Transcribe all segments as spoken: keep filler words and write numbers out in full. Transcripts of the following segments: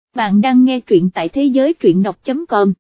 bạn đang nghe truyện tại thế giới truyện đọc chấm com.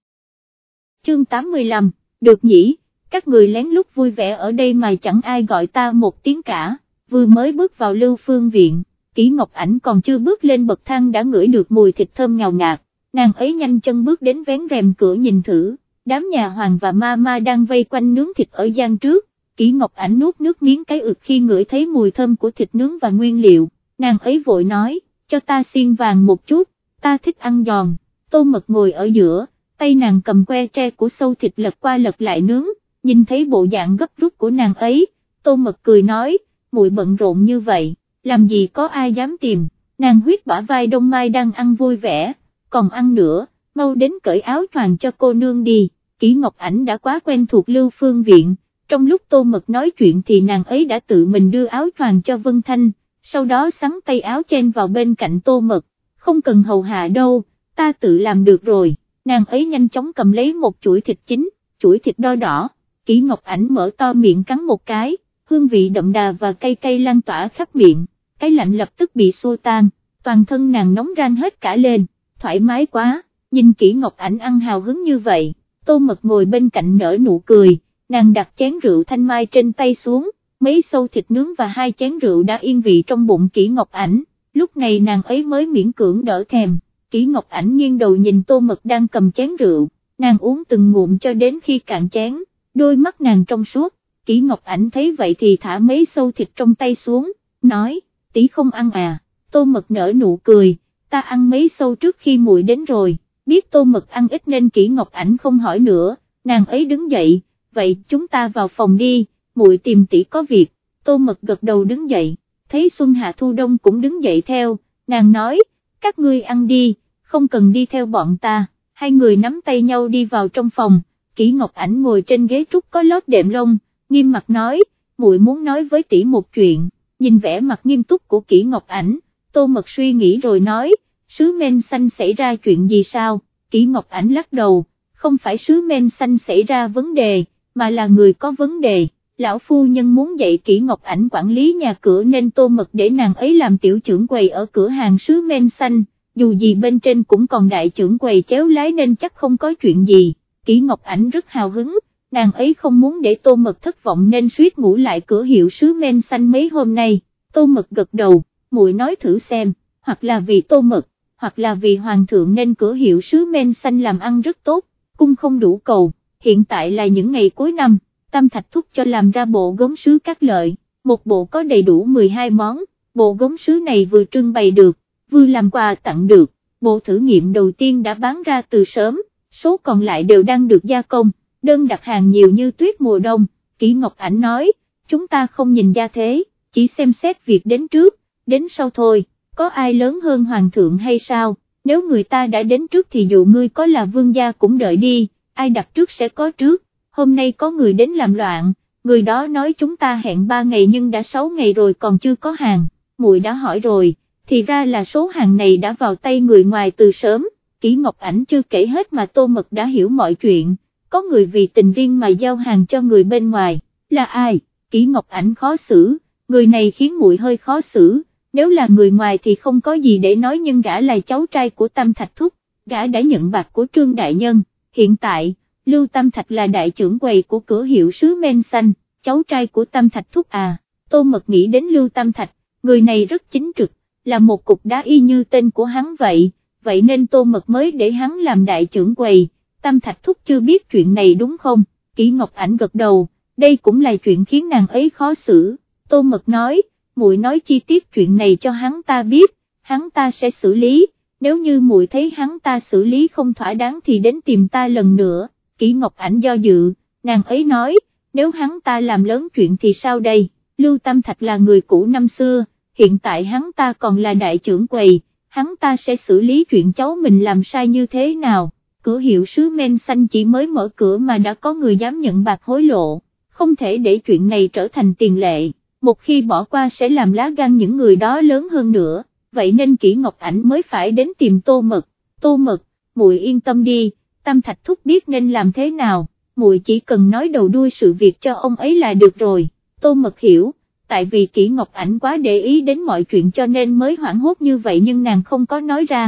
Chương tám mươi lăm, được nhỉ, các người lén lút vui vẻ ở đây mà chẳng ai gọi ta một tiếng cả. Vừa mới bước vào Lưu Phương viện, Kỷ Ngọc Ảnh còn chưa bước lên bậc thang đã ngửi được mùi thịt thơm ngào ngạt, nàng ấy nhanh chân bước đến vén rèm cửa nhìn thử, đám nhà hoàng và ma ma đang vây quanh nướng thịt ở gian trước. Kỷ Ngọc Ảnh nuốt nước miếng cái ực khi ngửi thấy mùi thơm của thịt nướng và nguyên liệu, nàng ấy vội nói, cho ta xiên vàng một chút, ta thích ăn giòn. Tô Mật ngồi ở giữa, tay nàng cầm que tre của sâu thịt lật qua lật lại nướng, nhìn thấy bộ dạng gấp rút của nàng ấy, Tô Mật cười nói, muội bận rộn như vậy, làm gì có ai dám tìm. Nàng huyết bả vai Đông Mai đang ăn vui vẻ, còn ăn nữa, mau đến cởi áo choàng cho cô nương đi. Kỷ Ngọc Ảnh đã quá quen thuộc Lưu Phương viện, trong lúc Tô Mật nói chuyện thì nàng ấy đã tự mình đưa áo choàng cho Vân Thanh, sau đó xắn tay áo chen vào bên cạnh Tô Mật, không cần hầu hạ đâu, ta tự làm được rồi. Nàng ấy nhanh chóng cầm lấy một chuỗi thịt chín, chuỗi thịt đo đỏ, Kỷ Ngọc Ảnh mở to miệng cắn một cái, hương vị đậm đà và cay cay lan tỏa khắp miệng, cái lạnh lập tức bị xua tan, toàn thân nàng nóng ran hết cả lên, thoải mái quá. Nhìn Kỷ Ngọc Ảnh ăn hào hứng như vậy, Tô Mật ngồi bên cạnh nở nụ cười, nàng đặt chén rượu thanh mai trên tay xuống, mấy sâu thịt nướng và hai chén rượu đã yên vị trong bụng Kỷ Ngọc Ảnh, lúc này nàng ấy mới miễn cưỡng đỡ thèm. Kỷ Ngọc Ảnh nghiêng đầu nhìn Tô Mật đang cầm chén rượu, nàng uống từng ngụm cho đến khi cạn chén, đôi mắt nàng trong suốt. Kỷ Ngọc Ảnh thấy vậy thì thả mấy sâu thịt trong tay xuống, nói, tỷ không ăn à? Tô Mật nở nụ cười, ta ăn mấy sâu trước khi muội đến rồi. Biết Tô Mật ăn ít nên Kỷ Ngọc Ảnh không hỏi nữa, nàng ấy đứng dậy, vậy chúng ta vào phòng đi, muội tìm tỷ có việc. Tô Mật gật đầu đứng dậy, thấy Xuân Hạ Thu Đông cũng đứng dậy theo, nàng nói, các ngươi ăn đi, không cần đi theo bọn ta. Hai người nắm tay nhau đi vào trong phòng, Kỷ Ngọc Ảnh ngồi trên ghế trúc có lót đệm lông, nghiêm mặt nói, muội muốn nói với tỷ một chuyện. Nhìn vẻ mặt nghiêm túc của Kỷ Ngọc Ảnh, Tô Mật suy nghĩ rồi nói, sứ men xanh xảy ra chuyện gì sao? Kỷ Ngọc Ảnh lắc đầu, không phải sứ men xanh xảy ra vấn đề, mà là người có vấn đề. Lão phu nhân muốn dạy Kỷ Ngọc Ảnh quản lý nhà cửa nên Tô Mật để nàng ấy làm tiểu trưởng quầy ở cửa hàng sứ men xanh, dù gì bên trên cũng còn đại trưởng quầy chéo lái nên chắc không có chuyện gì. Kỷ Ngọc Ảnh rất hào hứng, nàng ấy không muốn để Tô Mật thất vọng nên suýt ngủ lại cửa hiệu sứ men xanh mấy hôm nay. Tô Mật gật đầu, muội nói thử xem, hoặc là vì Tô Mật, hoặc là vì hoàng thượng nên cửa hiệu sứ men xanh làm ăn rất tốt, cung không đủ cầu. Hiện tại là những ngày cuối năm, Tam Thạch thúc cho làm ra bộ gốm sứ Cát Lợi, một bộ có đầy đủ mười hai món, bộ gốm sứ này vừa trưng bày được, vừa làm quà tặng được, bộ thử nghiệm đầu tiên đã bán ra từ sớm, số còn lại đều đang được gia công, đơn đặt hàng nhiều như tuyết mùa đông. Kỷ Ngọc Ảnh nói, chúng ta không nhìn gia thế, chỉ xem xét việc đến trước, đến sau thôi, có ai lớn hơn hoàng thượng hay sao? Nếu người ta đã đến trước thì dù ngươi có là vương gia cũng đợi đi, ai đặt trước sẽ có trước. Hôm nay có người đến làm loạn, người đó nói chúng ta hẹn ba ngày nhưng đã sáu ngày rồi còn chưa có hàng. Muội đã hỏi rồi, thì ra là số hàng này đã vào tay người ngoài từ sớm. Kỷ Ngọc Ảnh chưa kể hết mà Tô Mật đã hiểu mọi chuyện, có người vì tình riêng mà giao hàng cho người bên ngoài. Là ai? Kỷ Ngọc Ảnh khó xử, người này khiến muội hơi khó xử. Nếu là người ngoài thì không có gì để nói nhưng gã là cháu trai của Tam Thạch thúc, gã đã nhận bạc của Trương Đại Nhân, hiện tại, Lưu Tam Thạch là đại trưởng quầy của cửa hiệu sứ men xanh, cháu trai của Tam Thạch thúc à. Tô Mật nghĩ đến Lưu Tam Thạch, người này rất chính trực, là một cục đá y như tên của hắn vậy, vậy nên Tô Mật mới để hắn làm đại trưởng quầy. Tam Thạch thúc chưa biết chuyện này đúng không? Kỷ Ngọc Ảnh gật đầu, đây cũng là chuyện khiến nàng ấy khó xử. Tô Mật nói, muội nói chi tiết chuyện này cho hắn ta biết, hắn ta sẽ xử lý, nếu như muội thấy hắn ta xử lý không thỏa đáng thì đến tìm ta lần nữa. Kỷ Ngọc Ảnh do dự, nàng ấy nói, nếu hắn ta làm lớn chuyện thì sao đây? Lưu Tam Thạch là người cũ năm xưa, hiện tại hắn ta còn là đại trưởng quầy, hắn ta sẽ xử lý chuyện cháu mình làm sai như thế nào? Cửa hiệu sứ men xanh chỉ mới mở cửa mà đã có người dám nhận bạc hối lộ, không thể để chuyện này trở thành tiền lệ, một khi bỏ qua sẽ làm lá gan những người đó lớn hơn nữa, vậy nên Kỷ Ngọc Ảnh mới phải đến tìm Tô Mật. Tô Mật, muội yên tâm đi, Tam Thạch thúc biết nên làm thế nào, muội chỉ cần nói đầu đuôi sự việc cho ông ấy là được rồi. Tô Mật hiểu, tại vì Kỷ Ngọc Ảnh quá để ý đến mọi chuyện cho nên mới hoảng hốt như vậy nhưng nàng không có nói ra,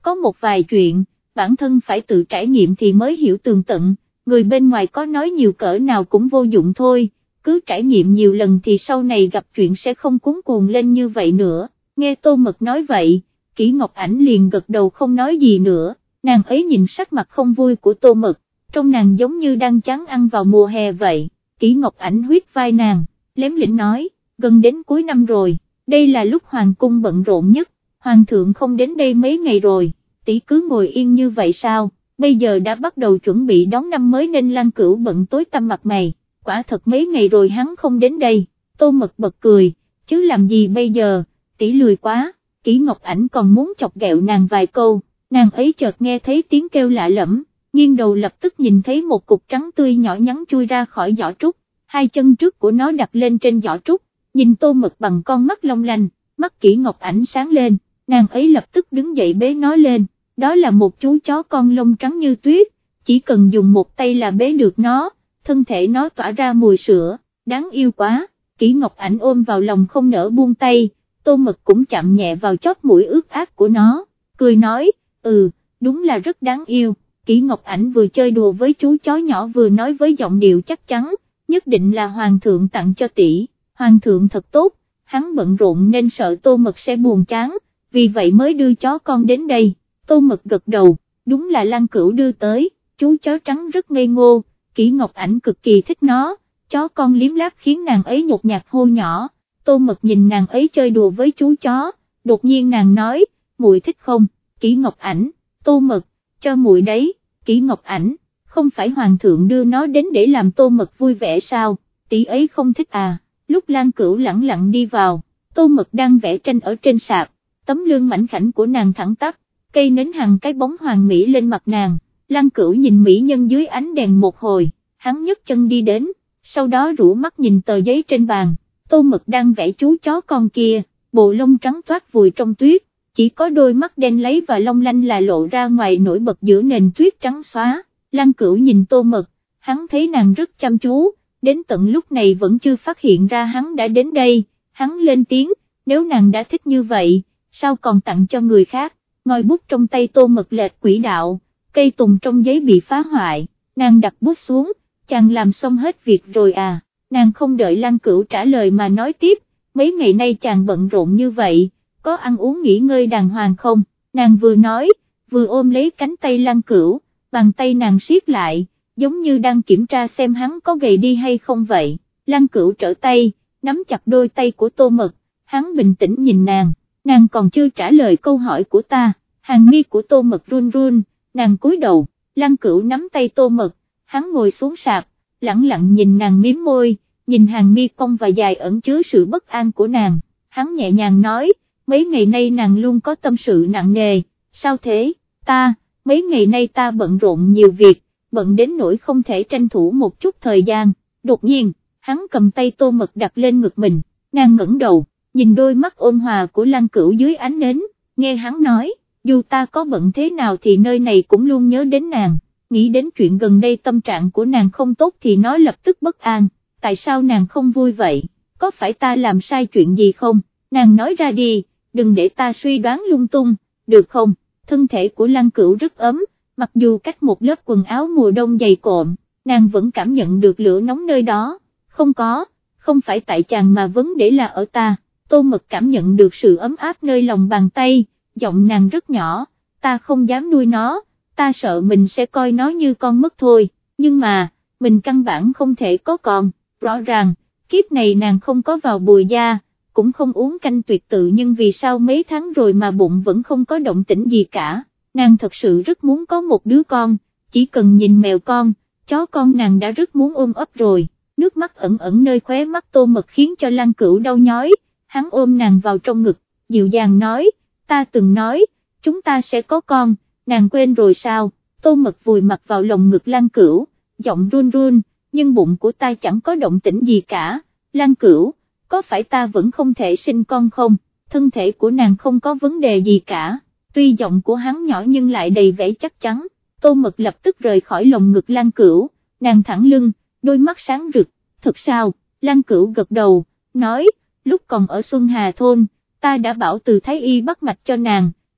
có một vài chuyện, bản thân phải tự trải nghiệm thì mới hiểu tường tận, người bên ngoài có nói nhiều cỡ nào cũng vô dụng thôi, cứ trải nghiệm nhiều lần thì sau này gặp chuyện sẽ không cuống cuồng lên như vậy nữa. Nghe Tô Mật nói vậy, Kỷ Ngọc Ảnh liền gật đầu không nói gì nữa, nàng ấy nhìn sắc mặt không vui của Tô Mật, trong nàng giống như đang chán ăn vào mùa hè vậy. Kỷ Ngọc Ảnh huyết vai nàng, lém lĩnh nói, gần đến cuối năm rồi, đây là lúc hoàng cung bận rộn nhất, hoàng thượng không đến đây mấy ngày rồi, tỷ cứ ngồi yên như vậy sao, bây giờ đã bắt đầu chuẩn bị đón năm mới nên Lan Cửu bận tối tăm mặt mày, quả thật mấy ngày rồi hắn không đến đây. Tô Mật bật cười, chứ làm gì bây giờ, tỷ lười quá. Kỷ Ngọc Ảnh còn muốn chọc ghẹo nàng vài câu, nàng ấy chợt nghe thấy tiếng kêu lạ lẫm, nghiêng đầu lập tức nhìn thấy một cục trắng tươi nhỏ nhắn chui ra khỏi giỏ trúc, hai chân trước của nó đặt lên trên giỏ trúc, nhìn Tô Mật bằng con mắt long lanh, mắt Kỷ Ngọc Ảnh sáng lên, nàng ấy lập tức đứng dậy bế nó lên, đó là một chú chó con lông trắng như tuyết, chỉ cần dùng một tay là bế được nó, thân thể nó tỏa ra mùi sữa, đáng yêu quá. Kỷ Ngọc Ảnh ôm vào lòng không nỡ buông tay, Tô Mật cũng chạm nhẹ vào chóp mũi ướt át của nó, cười nói, ừ, đúng là rất đáng yêu. Kỷ Ngọc Ảnh vừa chơi đùa với chú chó nhỏ vừa nói với giọng điệu chắc chắn, nhất định là hoàng thượng tặng cho tỷ, hoàng thượng thật tốt, hắn bận rộn nên sợ Tô Mật sẽ buồn chán, vì vậy mới đưa chó con đến đây. Tô Mật gật đầu, đúng là Lan Cửu đưa tới, chú chó trắng rất ngây ngô, Kỷ Ngọc Ảnh cực kỳ thích nó, chó con liếm láp khiến nàng ấy nhột nhạt hô nhỏ. Tô Mật nhìn nàng ấy chơi đùa với chú chó, đột nhiên nàng nói, muội thích không? Kỷ Ngọc Ảnh, Tô Mật, cho muội đấy. Kỷ Ngọc Ảnh, không phải hoàng thượng đưa nó đến để làm Tô Mật vui vẻ sao, tỷ ấy không thích à? Lúc Lan Cửu lẳng lặng đi vào, Tô Mật đang vẽ tranh ở trên sạp, tấm lưng mảnh khảnh của nàng thẳng tắp, cây nến hằn cái bóng hoàng mỹ lên mặt nàng. Lan Cửu nhìn mỹ nhân dưới ánh đèn một hồi, hắn nhấc chân đi đến, sau đó rũ mắt nhìn tờ giấy trên bàn. Tô Mật đang vẽ chú chó con kia, bộ lông trắng toát vùi trong tuyết, chỉ có đôi mắt đen láy và long lanh là lộ ra ngoài nổi bật giữa nền tuyết trắng xóa. Lan Cửu nhìn Tô Mật, hắn thấy nàng rất chăm chú, đến tận lúc này vẫn chưa phát hiện ra hắn đã đến đây, hắn lên tiếng, nếu nàng đã thích như vậy, sao còn tặng cho người khác? Ngòi bút trong tay Tô Mật lệch quỹ đạo, cây tùng trong giấy bị phá hoại, nàng đặt bút xuống, chàng làm xong hết việc rồi à? Nàng không đợi Lan Cửu trả lời mà nói tiếp, mấy ngày nay chàng bận rộn như vậy, có ăn uống nghỉ ngơi đàng hoàng không? Nàng vừa nói, vừa ôm lấy cánh tay Lan Cửu, bàn tay nàng siết lại, giống như đang kiểm tra xem hắn có gầy đi hay không vậy. Lan Cửu trở tay, nắm chặt đôi tay của Tô Mật, hắn bình tĩnh nhìn nàng, nàng còn chưa trả lời câu hỏi của ta. Hàng mi của Tô Mật run run, nàng cúi đầu, Lan Cửu nắm tay Tô Mật, hắn ngồi xuống sạp, lẳng lặng nhìn nàng miếm môi, nhìn hàng mi cong và dài ẩn chứa sự bất an của nàng, hắn nhẹ nhàng nói, mấy ngày nay nàng luôn có tâm sự nặng nề, sao thế? Ta, mấy ngày nay ta bận rộn nhiều việc, bận đến nỗi không thể tranh thủ một chút thời gian. Đột nhiên, hắn cầm tay Tô Mật đặt lên ngực mình, nàng ngẩng đầu, nhìn đôi mắt ôn hòa của Lan Cửu dưới ánh nến, nghe hắn nói, dù ta có bận thế nào thì nơi này cũng luôn nhớ đến nàng. Nghĩ đến chuyện gần đây tâm trạng của nàng không tốt thì nó lập tức bất an, tại sao nàng không vui vậy, có phải ta làm sai chuyện gì không, nàng nói ra đi, đừng để ta suy đoán lung tung, được không? Thân thể của Lan Cửu rất ấm, mặc dù cách một lớp quần áo mùa đông dày cộm, nàng vẫn cảm nhận được lửa nóng nơi đó, không có, không phải tại chàng mà vấn đề là ở ta. Tô Mật cảm nhận được sự ấm áp nơi lòng bàn tay, giọng nàng rất nhỏ, ta không dám nuôi nó, ta sợ mình sẽ coi nó như con mất thôi, nhưng mà, mình căn bản không thể có con, rõ ràng, kiếp này nàng không có vào bùi gia, cũng không uống canh tuyệt tự nhưng vì sao mấy tháng rồi mà bụng vẫn không có động tĩnh gì cả, nàng thật sự rất muốn có một đứa con, chỉ cần nhìn mèo con, chó con nàng đã rất muốn ôm ấp rồi, nước mắt ẩn ẩn nơi khóe mắt Tô Mật khiến cho Lan Cửu đau nhói, hắn ôm nàng vào trong ngực, dịu dàng nói, ta từng nói, chúng ta sẽ có con, nàng quên rồi sao? Tô Mật vùi mặt vào lồng ngực Lan Cửu, giọng run run, nhưng bụng của ta chẳng có động tĩnh gì cả. Lan Cửu, có phải ta vẫn không thể sinh con không? Thân thể của nàng không có vấn đề gì cả, tuy giọng của hắn nhỏ nhưng lại đầy vẻ chắc chắn. Tô Mật lập tức rời khỏi lồng ngực Lan Cửu, nàng thẳng lưng, đôi mắt sáng rực, thật sao? Lan Cửu gật đầu, nói, lúc còn ở Xuân Hà Thôn, ta đã bảo từ Thái Y bắt mạch cho nàng,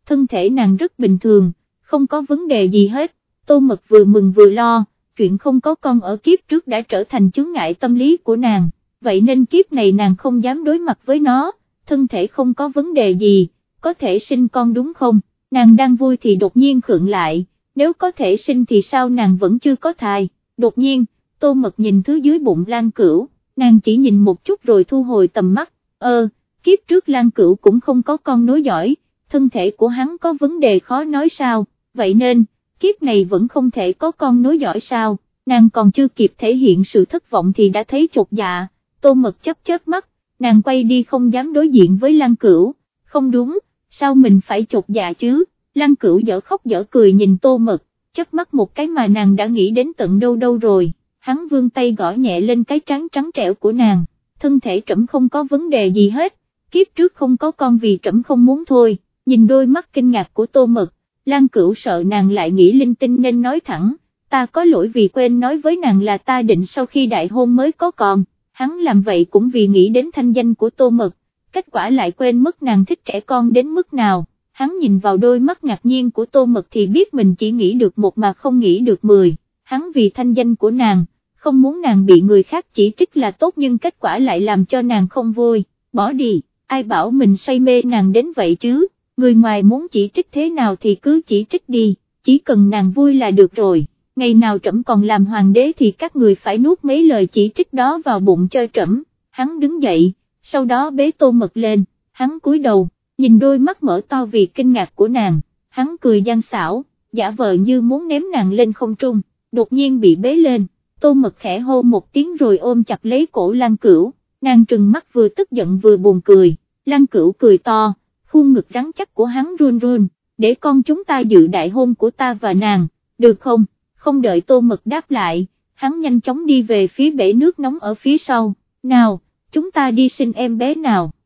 thân thể nàng rất bình thường, không có vấn đề gì hết. Tô Mật vừa mừng vừa lo, chuyện không có con ở kiếp trước đã trở thành chướng ngại tâm lý của nàng, vậy nên kiếp này nàng không dám đối mặt với nó, thân thể không có vấn đề gì, có thể sinh con đúng không? Nàng đang vui thì đột nhiên khựng lại, nếu có thể sinh thì sao nàng vẫn chưa có thai. Đột nhiên, Tô Mật nhìn thứ dưới bụng Lan Cửu, nàng chỉ nhìn một chút rồi thu hồi tầm mắt, ơ, kiếp trước Lan Cửu cũng không có con nối dõi, thân thể của hắn có vấn đề khó nói sao, vậy nên, kiếp này vẫn không thể có con nối dõi sao, nàng còn chưa kịp thể hiện sự thất vọng thì đã thấy chột dạ. Tô Mật chớp chớp mắt, nàng quay đi không dám đối diện với Lan Cửu, không đúng, sao mình phải chột dạ chứ? Lan Cửu dở khóc dở cười nhìn Tô Mật, chớp mắt một cái mà nàng đã nghĩ đến tận đâu đâu rồi, hắn vươn tay gõ nhẹ lên cái trán trắng trẻo của nàng, thân thể trẫm không có vấn đề gì hết, kiếp trước không có con vì trẫm không muốn thôi. Nhìn đôi mắt kinh ngạc của Tô Mật, Lan Cửu sợ nàng lại nghĩ linh tinh nên nói thẳng, ta có lỗi vì quên nói với nàng là ta định sau khi đại hôn mới có con. Hắn làm vậy cũng vì nghĩ đến thanh danh của Tô Mật, kết quả lại quên mất nàng thích trẻ con đến mức nào. Hắn nhìn vào đôi mắt ngạc nhiên của Tô Mật thì biết mình chỉ nghĩ được một mà không nghĩ được mười, hắn vì thanh danh của nàng, không muốn nàng bị người khác chỉ trích là tốt nhưng kết quả lại làm cho nàng không vui, bỏ đi, ai bảo mình say mê nàng đến vậy chứ, người ngoài muốn chỉ trích thế nào thì cứ chỉ trích đi, chỉ cần nàng vui là được rồi. Ngày nào trẫm còn làm hoàng đế thì các người phải nuốt mấy lời chỉ trích đó vào bụng cho trẫm. Hắn đứng dậy, sau đó bế Tô Mật lên, hắn cúi đầu, nhìn đôi mắt mở to vì kinh ngạc của nàng, hắn cười gian xảo, giả vờ như muốn ném nàng lên không trung, đột nhiên bị bế lên, Tô Mật khẽ hô một tiếng rồi ôm chặt lấy cổ Lan Cửu, nàng trừng mắt vừa tức giận vừa buồn cười, Lan Cửu cười to, khuôn ngực rắn chắc của hắn run run, để con chúng ta dự đại hôn của ta và nàng, được không? Không đợi Tô Mật đáp lại, hắn nhanh chóng đi về phía bể nước nóng ở phía sau, nào, chúng ta đi sinh em bé nào.